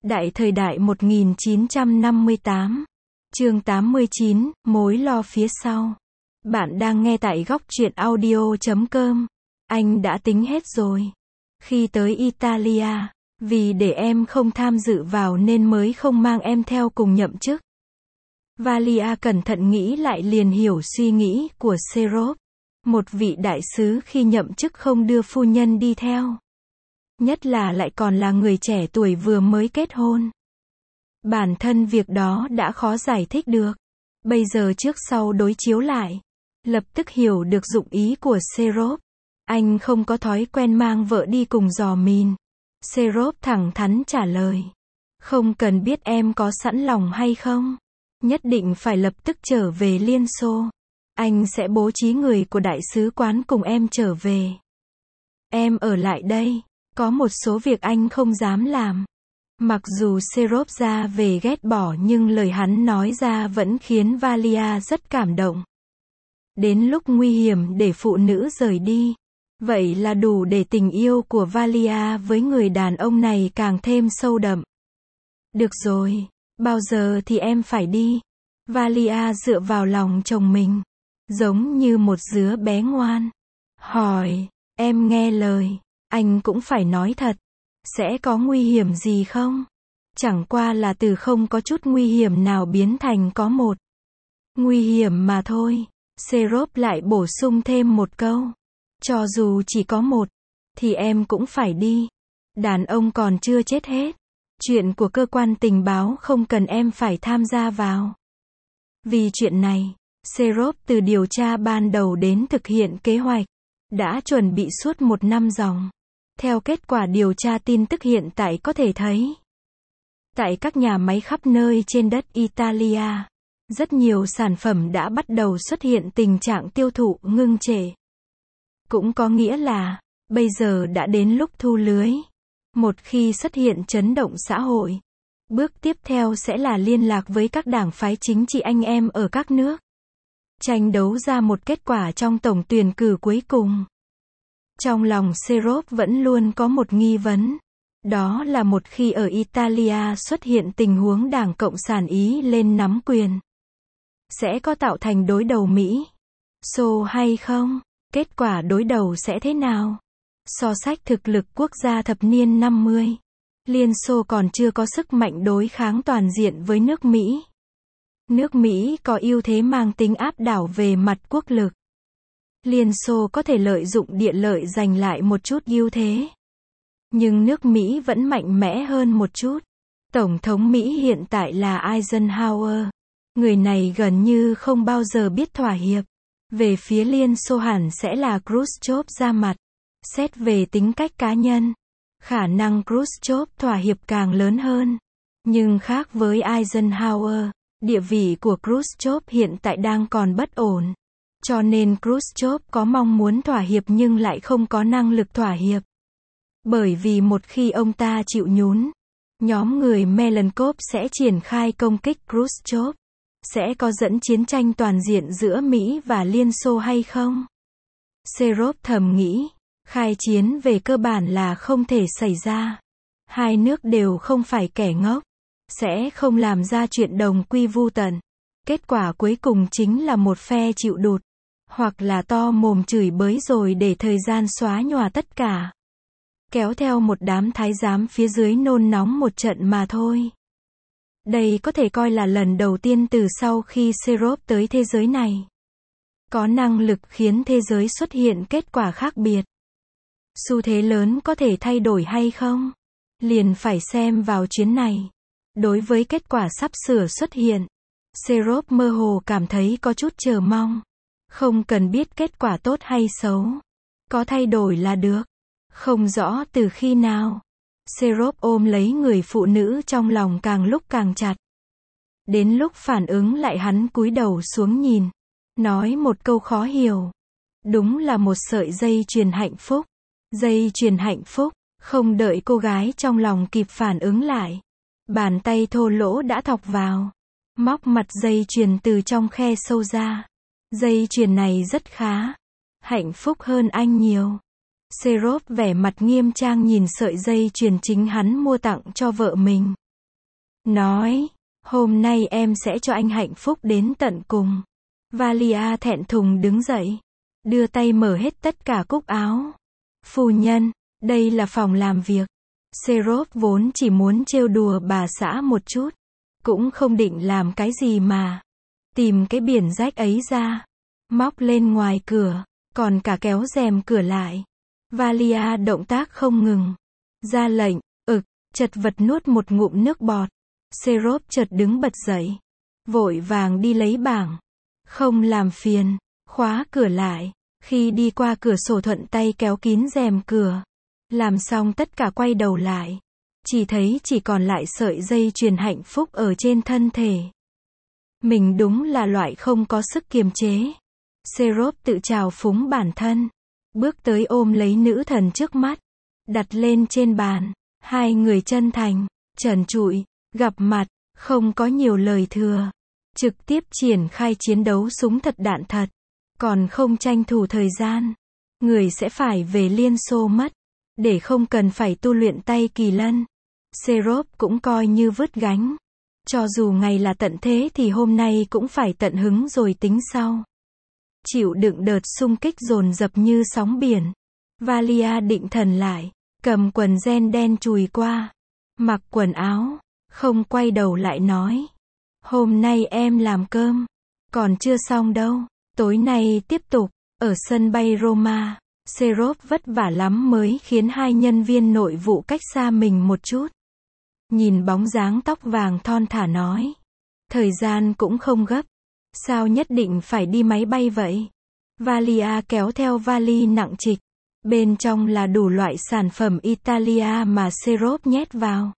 Đại thời đại 1958. Chương 89, mối lo phía sau. Bạn đang nghe tại góc truyện audio.com. Anh đã tính hết rồi. Khi tới Italia, vì để em không tham dự vào nên mới không mang em theo cùng nhậm chức. Valia cẩn thận nghĩ lại liền hiểu suy nghĩ của Serov. Một vị đại sứ khi nhậm chức không đưa phu nhân đi theo. Nhất là lại còn là người trẻ tuổi vừa mới kết hôn. Bản thân việc đó đã khó giải thích được. Bây giờ trước sau đối chiếu lại, lập tức hiểu được dụng ý của Serov. Anh không có thói quen mang vợ đi cùng giò mìn. Serov thẳng thắn trả lời. Không cần biết em có sẵn lòng hay không. Nhất định phải lập tức trở về Liên Xô. Anh sẽ bố trí người của đại sứ quán cùng em trở về. Em ở lại đây. Có một số việc anh không dám làm. Mặc dù Serov ra về ghét bỏ nhưng lời hắn nói ra vẫn khiến Valia rất cảm động. Đến lúc nguy hiểm để phụ nữ rời đi. Vậy là đủ để tình yêu của Valia với người đàn ông này càng thêm sâu đậm. Được rồi, bao giờ thì em phải đi? Valia dựa vào lòng chồng mình, giống như một đứa bé ngoan. Hỏi, em nghe lời. Anh cũng phải nói thật. Sẽ có nguy hiểm gì không? Chẳng qua là từ không có chút nguy hiểm nào biến thành có một. Nguy hiểm mà thôi. Serov lại bổ sung thêm một câu. Cho dù chỉ có một, thì em cũng phải đi. Đàn ông còn chưa chết hết. Chuyện của cơ quan tình báo không cần em phải tham gia vào. Vì chuyện này, Serov từ điều tra ban đầu đến thực hiện kế hoạch, đã chuẩn bị suốt 1 năm ròng. Theo kết quả điều tra tin tức hiện tại có thể thấy, tại các nhà máy khắp nơi trên đất Italia, rất nhiều sản phẩm đã bắt đầu xuất hiện tình trạng tiêu thụ ngưng trệ. Cũng có nghĩa là, bây giờ đã đến lúc thu lưới. Một khi xuất hiện chấn động xã hội, bước tiếp theo sẽ là liên lạc với các đảng phái chính trị anh em ở các nước. Tranh đấu ra một kết quả trong tổng tuyển cử cuối cùng. Trong lòng Serov vẫn luôn có một nghi vấn. Đó là một khi ở Italia xuất hiện tình huống Đảng Cộng sản Ý lên nắm quyền, sẽ có tạo thành đối đầu Mỹ, Xô hay không? Kết quả đối đầu sẽ thế nào? So sánh thực lực quốc gia thập niên 50, Liên Xô còn chưa có sức mạnh đối kháng toàn diện với nước Mỹ. Nước Mỹ có ưu thế mang tính áp đảo về mặt quốc lực. Liên Xô có thể lợi dụng địa lợi giành lại một chút ưu thế. Nhưng nước Mỹ vẫn mạnh mẽ hơn một chút. Tổng thống Mỹ hiện tại là Eisenhower. Người này gần như không bao giờ biết thỏa hiệp. Về phía Liên Xô hẳn sẽ là Khrushchev ra mặt. Xét về tính cách cá nhân, khả năng Khrushchev thỏa hiệp càng lớn hơn. Nhưng khác với Eisenhower, địa vị của Khrushchev hiện tại đang còn bất ổn. Cho nên Khrushchev có mong muốn thỏa hiệp nhưng lại không có năng lực thỏa hiệp. Bởi vì một khi ông ta chịu nhún, nhóm người Malenkov sẽ triển khai công kích Khrushchev. Sẽ có dẫn chiến tranh toàn diện giữa Mỹ và Liên Xô hay không? Serov thầm nghĩ, khai chiến về cơ bản là không thể xảy ra. Hai nước đều không phải kẻ ngốc, sẽ không làm ra chuyện đồng quy vu tận. Kết quả cuối cùng chính là một phe chịu đụt, hoặc là to mồm chửi bới rồi để thời gian xóa nhòa tất cả. Kéo theo một đám thái giám phía dưới nôn nóng một trận mà thôi. Đây có thể coi là lần đầu tiên từ sau khi Serov tới thế giới này. Có năng lực khiến thế giới xuất hiện kết quả khác biệt. Xu thế lớn có thể thay đổi hay không? Liền phải xem vào chuyến này. Đối với kết quả sắp sửa xuất hiện, Serov mơ hồ cảm thấy có chút chờ mong. Không cần biết kết quả tốt hay xấu. Có thay đổi là được. Không rõ từ khi nào. Serov ôm lấy người phụ nữ trong lòng càng lúc càng chặt. Đến lúc phản ứng lại hắn cúi đầu xuống nhìn. Nói một câu khó hiểu. Đúng là một sợi dây chuyền hạnh phúc. Dây chuyền hạnh phúc. Không đợi cô gái trong lòng kịp phản ứng lại. Bàn tay thô lỗ đã thọc vào. Móc mặt dây chuyền từ trong khe sâu ra. Dây chuyền này rất khá. Hạnh phúc hơn anh nhiều. Serov vẻ mặt nghiêm trang nhìn sợi dây chuyền chính hắn mua tặng cho vợ mình. nói, hôm nay em sẽ cho anh hạnh phúc đến tận cùng. Valia thẹn thùng đứng dậy, đưa tay mở hết tất cả cúc áo. Phu nhân, đây là phòng làm việc. Serov vốn chỉ muốn trêu đùa bà xã một chút, cũng không định làm cái gì mà. Tìm cái biển rách ấy ra, móc lên ngoài cửa, còn cả kéo rèm cửa lại. Valia động tác không ngừng, ra lệnh, chật vật nuốt một ngụm nước bọt. Serov chợt đứng bật dậy, vội vàng đi lấy bảng. Không làm phiền, khóa cửa lại. Khi đi qua cửa sổ thuận tay kéo kín rèm cửa. Làm xong tất cả quay đầu lại. Chỉ thấy chỉ còn lại sợi dây chuyền hạnh phúc ở trên thân thể. Mình đúng là loại không có sức kiềm chế. Serov tự trào phúng bản thân. Bước tới ôm lấy nữ thần trước mắt. Đặt lên trên bàn. Hai người chân thành, trần trụi, gặp mặt, không có nhiều lời thừa. Trực tiếp triển khai chiến đấu súng thật đạn thật. Còn không tranh thủ thời gian. Người sẽ phải về Liên Xô mất. Để không cần phải tu luyện tay kỳ lân. Serov cũng coi như vứt gánh. Cho dù ngày là tận thế thì hôm nay cũng phải tận hứng rồi tính sau. Chịu đựng đợt xung kích dồn dập như sóng biển. Valia định thần lại. Cầm quần ren đen chùi qua. Mặc quần áo. Không quay đầu lại nói. Hôm nay em làm cơm. Còn chưa xong đâu. Tối nay tiếp tục. Ở sân bay Roma. Serov vất vả lắm mới khiến hai nhân viên nội vụ cách xa mình một chút. Nhìn bóng dáng tóc vàng thon thả nói. Thời gian cũng không gấp. Sao nhất định phải đi máy bay vậy? Valia kéo theo vali nặng trịch. Bên trong là đủ loại sản phẩm Italia mà Serov nhét vào.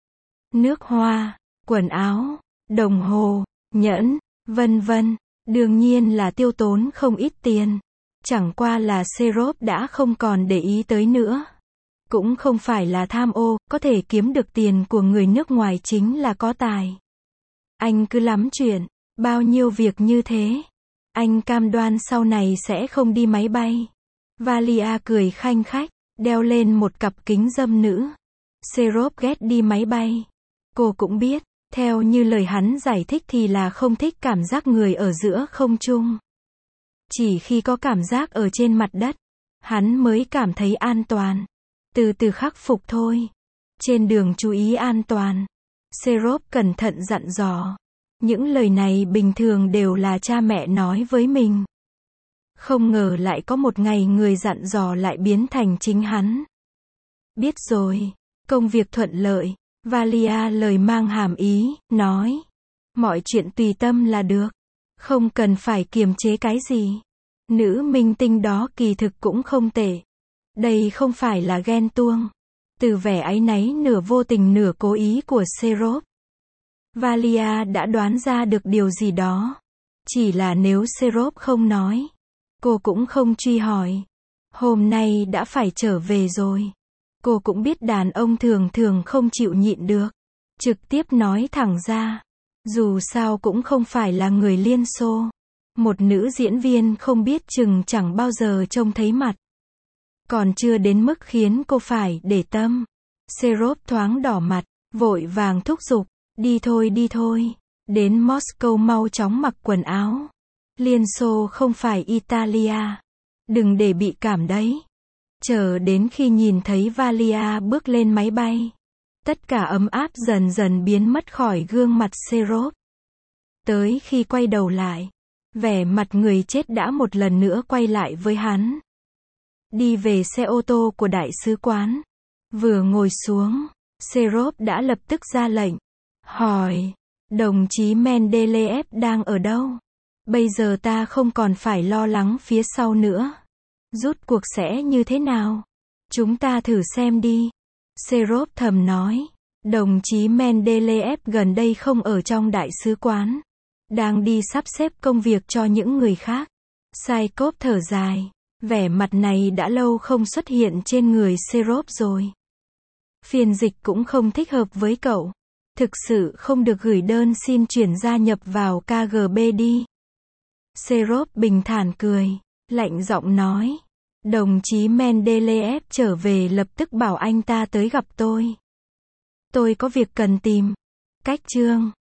Nước hoa, quần áo, đồng hồ, nhẫn, vân vân. Đương nhiên là tiêu tốn không ít tiền. Chẳng qua là Serov đã không còn để ý tới nữa. Cũng không phải là tham ô, có thể kiếm được tiền của người nước ngoài chính là có tài. Anh cứ lắm chuyện, bao nhiêu việc như thế. Anh cam đoan sau này sẽ không đi máy bay. Valia cười khanh khách, đeo lên một cặp kính râm nữ. Serov ghét đi máy bay. Cô cũng biết, theo như lời hắn giải thích thì là không thích cảm giác người ở giữa không trung. Chỉ khi có cảm giác ở trên mặt đất, hắn mới cảm thấy an toàn. Từ từ khắc phục thôi. Trên đường chú ý an toàn. Serov cẩn thận dặn dò. Những lời này bình thường đều là cha mẹ nói với mình. Không ngờ lại có một ngày người dặn dò lại biến thành chính hắn. Biết rồi. Công việc thuận lợi. Valia lời mang hàm ý, nói. Mọi chuyện tùy tâm là được. Không cần phải kiềm chế cái gì. Nữ minh tinh đó kỳ thực cũng không tệ. Đây không phải là ghen tuông. Từ vẻ áy náy nửa vô tình nửa cố ý của Serov, Valia đã đoán ra được điều gì đó. Chỉ là nếu Serov không nói, cô cũng không truy hỏi. Hôm nay đã phải trở về rồi. Cô cũng biết đàn ông thường thường không chịu nhịn được. Trực tiếp nói thẳng ra. Dù sao cũng không phải là người Liên Xô. Một nữ diễn viên không biết chừng chẳng bao giờ trông thấy mặt. Còn chưa đến mức khiến cô phải để tâm. Serov thoáng đỏ mặt, vội vàng thúc giục. Đi thôi đi thôi. Đến Moscow mau chóng mặc quần áo. Liên Xô không phải Italia. Đừng để bị cảm đấy. Chờ đến khi nhìn thấy Valia bước lên máy bay. Tất cả ấm áp dần dần biến mất khỏi gương mặt Serov. Tới khi quay đầu lại, vẻ mặt người chết đã một lần nữa quay lại với hắn. Đi về xe ô tô của đại sứ quán. Vừa ngồi xuống, Serov đã lập tức ra lệnh. Hỏi, đồng chí Mendeleev đang ở đâu? Bây giờ ta không còn phải lo lắng phía sau nữa. Rút cuộc sẽ như thế nào? Chúng ta thử xem đi. Serov thầm nói. Đồng chí Mendeleev gần đây không ở trong đại sứ quán. Đang đi sắp xếp công việc cho những người khác. Saikov thở dài. Vẻ mặt này đã lâu không xuất hiện trên người Serov rồi. Phiên dịch cũng không thích hợp với cậu. Thực sự không được gửi đơn xin chuyển gia nhập vào KGB đi. Serov bình thản cười, lạnh giọng nói. Đồng chí Mendeleev trở về lập tức bảo anh ta tới gặp tôi. Tôi có việc cần tìm. Cách chương